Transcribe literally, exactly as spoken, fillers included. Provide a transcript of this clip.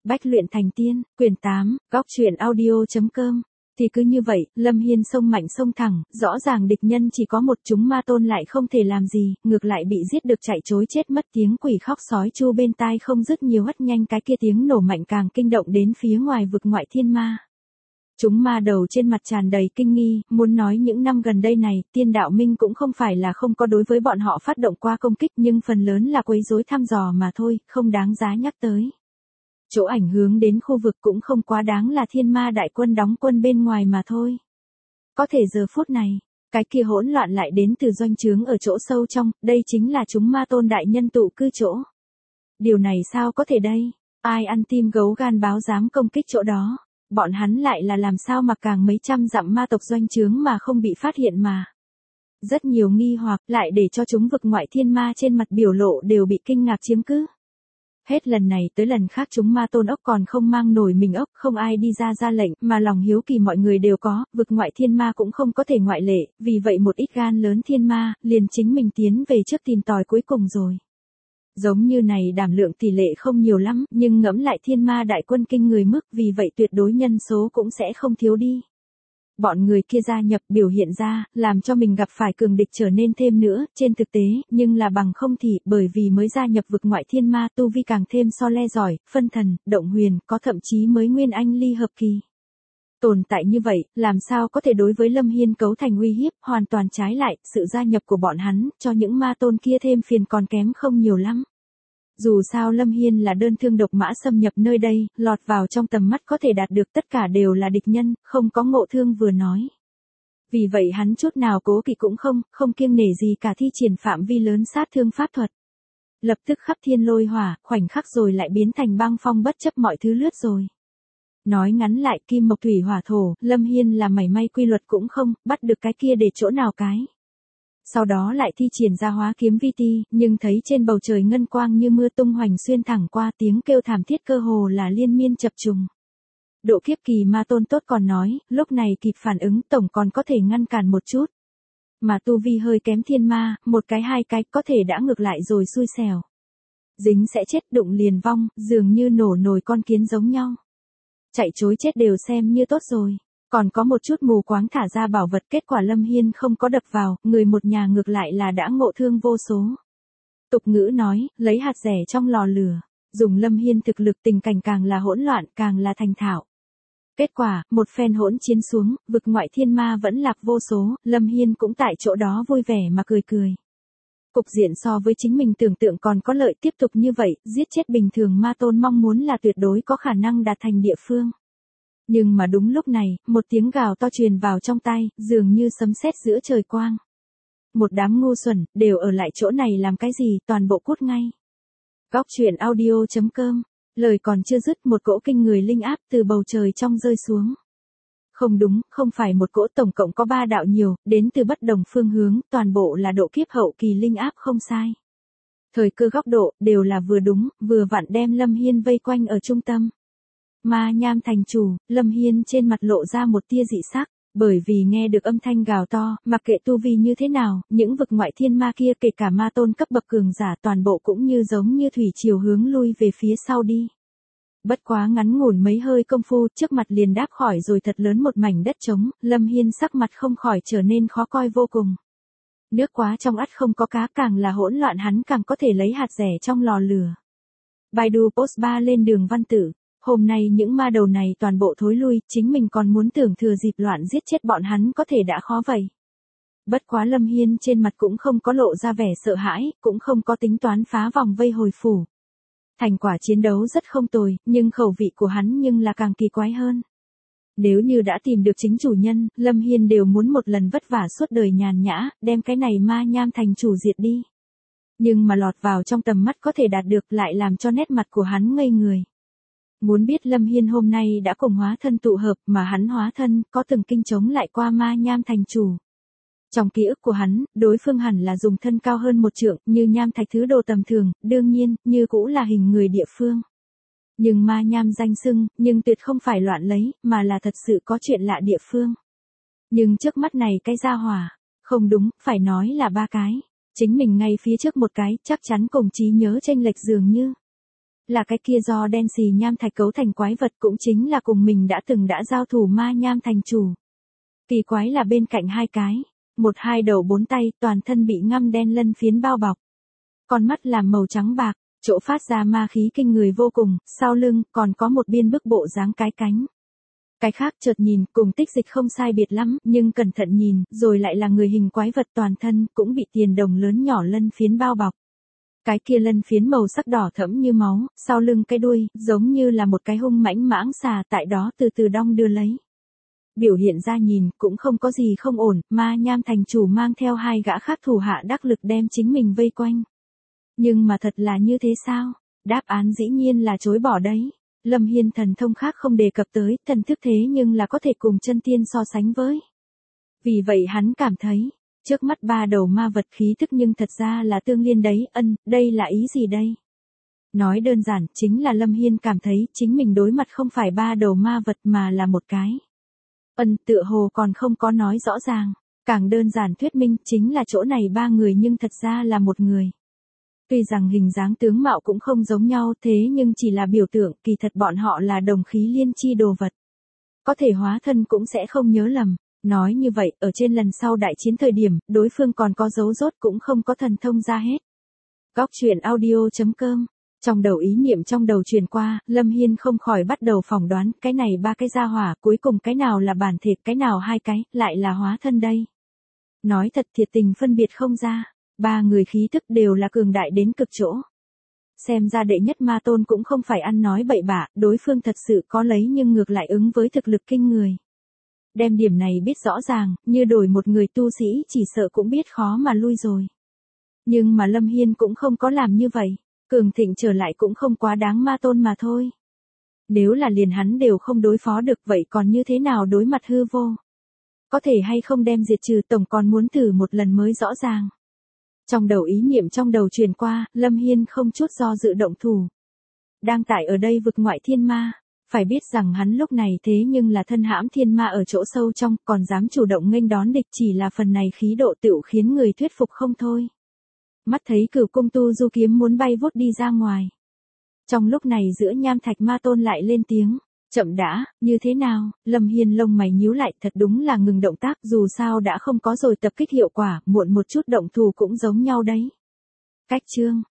Bách luyện thành tiên, quyển tám, góc truyện audio.com. Thì cứ như vậy, Lâm Hiên xông mạnh xông thẳng, rõ ràng địch nhân chỉ có một, chúng ma tôn lại không thể làm gì, ngược lại bị giết được chạy trối chết mất, tiếng quỷ khóc sói chu bên tai không dứt, nhiều hất nhanh cái kia tiếng nổ mạnh càng kinh động đến phía ngoài vực ngoại thiên ma. Chúng ma đầu trên mặt tràn đầy kinh nghi, muốn nói những năm gần đây này, Tiên Đạo Minh cũng không phải là không có đối với bọn họ phát động qua công kích, nhưng phần lớn là quấy rối thăm dò mà thôi, không đáng giá nhắc tới. Chỗ ảnh hướng đến khu vực cũng không quá đáng là thiên ma đại quân đóng quân bên ngoài mà thôi. Có thể giờ phút này, cái kia hỗn loạn lại đến từ doanh trướng ở chỗ sâu trong, đây chính là chúng ma tôn đại nhân tụ cư chỗ. Điều này sao có thể đây? Ai ăn tim gấu gan báo dám công kích chỗ đó? Bọn hắn lại là làm sao mà càng mấy trăm dặm ma tộc doanh trướng mà không bị phát hiện mà. Rất nhiều nghi hoặc lại để cho chúng vực ngoại thiên ma trên mặt biểu lộ đều bị kinh ngạc chiếm cứ. Hết lần này tới lần khác chúng ma tôn ốc còn không mang nổi mình ốc, không ai đi ra ra lệnh, mà lòng hiếu kỳ mọi người đều có, vực ngoại thiên ma cũng không có thể ngoại lệ, vì vậy một ít gan lớn thiên ma, liền chính mình tiến về trước tìm tòi cuối cùng rồi. Giống như này đảm lượng tỷ lệ không nhiều lắm, nhưng ngẫm lại thiên ma đại quân kinh người mức, vì vậy tuyệt đối nhân số cũng sẽ không thiếu đi. Bọn người kia gia nhập biểu hiện ra, làm cho mình gặp phải cường địch trở nên thêm nữa, trên thực tế, nhưng là bằng không thì, bởi vì mới gia nhập vực ngoại thiên ma tu vi càng thêm so le giỏi, phân thần, động huyền, có thậm chí mới nguyên anh ly hợp kỳ. Tồn tại như vậy, làm sao có thể đối với Lâm Hiên cấu thành uy hiếp, hoàn toàn trái lại, sự gia nhập của bọn hắn, cho những ma tôn kia thêm phiền còn kém không nhiều lắm. Dù sao Lâm Hiên là đơn thương độc mã xâm nhập nơi đây, lọt vào trong tầm mắt có thể đạt được tất cả đều là địch nhân, không có ngộ thương vừa nói. Vì vậy hắn chút nào cố kỵ cũng không, không kiêng nể gì cả thi triển phạm vi lớn sát thương pháp thuật. Lập tức khắp thiên lôi hỏa, khoảnh khắc rồi lại biến thành băng phong bất chấp mọi thứ lướt rồi. Nói ngắn lại kim mộc thủy hỏa thổ, Lâm Hiên là mảy may quy luật cũng không, bắt được cái kia để chỗ nào cái. Sau đó lại thi triển ra hóa kiếm vi ti, nhưng thấy trên bầu trời ngân quang như mưa tung hoành xuyên thẳng qua, tiếng kêu thảm thiết cơ hồ là liên miên chập trùng. Độ kiếp kỳ ma tôn tốt còn nói, lúc này kịp phản ứng tổng còn có thể ngăn cản một chút. Mà tu vi hơi kém thiên ma, một cái hai cái có thể đã ngược lại rồi xui xẻo. Dính sẽ chết, đụng liền vong, dường như nổ nồi con kiến giống nhau. Chạy chối chết đều xem như tốt rồi. Còn có một chút mù quáng thả ra bảo vật, kết quả Lâm Hiên không có đập vào, người một nhà ngược lại là đã ngộ thương vô số. Tục ngữ nói, lấy hạt rẻ trong lò lửa, dùng Lâm Hiên thực lực tình cảnh càng là hỗn loạn, càng là thành thạo. Kết quả, một phen hỗn chiến xuống, vực ngoại thiên ma vẫn lạc vô số, Lâm Hiên cũng tại chỗ đó vui vẻ mà cười cười. Cục diện so với chính mình tưởng tượng còn có lợi, tiếp tục như vậy, giết chết bình thường ma tôn mong muốn là tuyệt đối có khả năng đạt thành địa phương. Nhưng mà đúng lúc này, một tiếng gào to truyền vào trong tai, dường như sấm sét giữa trời quang. Một đám ngu xuẩn, đều ở lại chỗ này làm cái gì, toàn bộ cút ngay. Góc truyện audio.com, lời còn chưa dứt, một cỗ kinh người linh áp từ bầu trời trong rơi xuống. Không đúng, không phải một cỗ, tổng cộng có ba đạo nhiều, đến từ bất đồng phương hướng, toàn bộ là độ kiếp hậu kỳ linh áp không sai. Thời cơ góc độ, đều là vừa đúng, vừa vặn đem Lâm Hiên vây quanh ở trung tâm. Ma Nham thành chủ, Lâm Hiên trên mặt lộ ra một tia dị sắc, bởi vì nghe được âm thanh gào to, mặc kệ tu vi như thế nào, những vực ngoại thiên ma kia kể cả ma tôn cấp bậc cường giả toàn bộ cũng như giống như thủy triều hướng lui về phía sau đi. Bất quá ngắn ngủn mấy hơi công phu, trước mặt liền đáp khỏi rồi thật lớn một mảnh đất trống, Lâm Hiên sắc mặt không khỏi trở nên khó coi vô cùng. Nước quá trong ắt không có cá, càng là hỗn loạn hắn càng có thể lấy hạt rẻ trong lò lửa. Baidu Post ba lên đường văn tử. Hôm nay những ma đầu này toàn bộ thối lui, chính mình còn muốn tưởng thừa dịp loạn giết chết bọn hắn có thể đã khó vậy. Bất quá Lâm Hiên trên mặt cũng không có lộ ra vẻ sợ hãi, cũng không có tính toán phá vòng vây hồi phủ. Thành quả chiến đấu rất không tồi, nhưng khẩu vị của hắn nhưng là càng kỳ quái hơn. Nếu như đã tìm được chính chủ nhân, Lâm Hiên đều muốn một lần vất vả suốt đời nhàn nhã, đem cái này Ma Nham thành chủ diệt đi. Nhưng mà lọt vào trong tầm mắt có thể đạt được lại làm cho nét mặt của hắn ngây người. Muốn biết Lâm Hiên hôm nay đã cùng hóa thân tụ hợp, mà hắn hóa thân có từng kinh chống lại qua Ma Nham thành chủ. Trong ký ức của hắn, đối phương hẳn là dùng thân cao hơn một trượng, như nham thạch thứ đồ tầm thường, đương nhiên, như cũ là hình người địa phương. Nhưng Ma Nham danh xưng, nhưng tuyệt không phải loạn lấy, mà là thật sự có chuyện lạ địa phương. Nhưng trước mắt này cái gia hỏa, không đúng, phải nói là ba cái. Chính mình ngay phía trước một cái, chắc chắn cùng trí nhớ chênh lệch dường như. Là cái kia do đen xì nham thạch cấu thành quái vật, cũng chính là cùng mình đã từng đã giao thủ ma nham thành chủ. Kỳ quái là bên cạnh hai cái, một hai đầu bốn tay, toàn thân bị ngăm đen lân phiến bao bọc. Con mắt làm màu trắng bạc, chỗ phát ra ma khí kinh người vô cùng, sau lưng còn có một biên bức bộ dáng cái cánh. Cái khác chợt nhìn cùng Tích Dịch không sai biệt lắm, nhưng cẩn thận nhìn, rồi lại là người hình quái vật toàn thân cũng bị tiền đồng lớn nhỏ lân phiến bao bọc. Cái kia lân phiến màu sắc đỏ thẫm như máu, sau lưng cái đuôi, giống như là một cái hung mãnh mãng xà tại đó từ từ đong đưa lấy. Biểu hiện ra nhìn, cũng không có gì không ổn, ma nham thành chủ mang theo hai gã khác thủ hạ đắc lực đem chính mình vây quanh. Nhưng mà thật là như thế sao? Đáp án dĩ nhiên là chối bỏ đấy. Lâm Hiên thần thông khác không đề cập tới, thần thức thế nhưng là có thể cùng chân tiên so sánh với. Vì vậy hắn cảm thấy, trước mắt ba đầu ma vật khí thức nhưng thật ra là tương liên đấy, ân, đây là ý gì đây? Nói đơn giản, chính là Lâm Hiên cảm thấy chính mình đối mặt không phải ba đầu ma vật mà là một cái. Ân, tựa hồ còn không có nói rõ ràng, càng đơn giản thuyết minh chính là chỗ này ba người nhưng thật ra là một người. Tuy rằng hình dáng tướng mạo cũng không giống nhau thế nhưng chỉ là biểu tượng, kỳ thật bọn họ là đồng khí liên chi đồ vật. Có thể hóa thân cũng sẽ không nhớ lầm. Nói như vậy, ở trên lần sau đại chiến thời điểm, đối phương còn có dấu rốt cũng không có thần thông ra hết. Góc truyện audio chấm com. Trong đầu ý niệm trong đầu truyền qua, Lâm Hiên không khỏi bắt đầu phỏng đoán, cái này ba cái gia hỏa, cuối cùng cái nào là bản thể, cái nào hai cái, lại là hóa thân đây. Nói thật thiệt tình phân biệt không ra, ba người khí thức đều là cường đại đến cực chỗ. Xem ra đệ nhất ma tôn cũng không phải ăn nói bậy bạ, đối phương thật sự có lấy nhưng ngược lại ứng với thực lực kinh người. Đem điểm này biết rõ ràng, như đổi một người tu sĩ chỉ sợ cũng biết khó mà lui rồi. Nhưng mà Lâm Hiên cũng không có làm như vậy, cường thịnh trở lại cũng không quá đáng ma tôn mà thôi. Nếu là liền hắn đều không đối phó được vậy còn như thế nào đối mặt hư vô? Có thể hay không đem diệt trừ tổng còn muốn thử một lần mới rõ ràng. Trong đầu ý niệm trong đầu truyền qua, Lâm Hiên không chút do dự động thủ. Đang tại ở đây vực ngoại thiên ma. Phải biết rằng hắn lúc này thế nhưng là thân hãm thiên ma ở chỗ sâu trong, còn dám chủ động nghênh đón địch, chỉ là phần này khí độ tựu khiến người thuyết phục không thôi. Mắt thấy Cửu Cung Tu Du kiếm muốn bay vút đi ra ngoài. Trong lúc này giữa nham thạch ma tôn lại lên tiếng, chậm đã, như thế nào? Lâm Hiên lông mày nhíu lại, thật đúng là ngừng động tác, dù sao đã không có rồi tập kích hiệu quả, muộn một chút động thủ cũng giống nhau đấy. Cách chương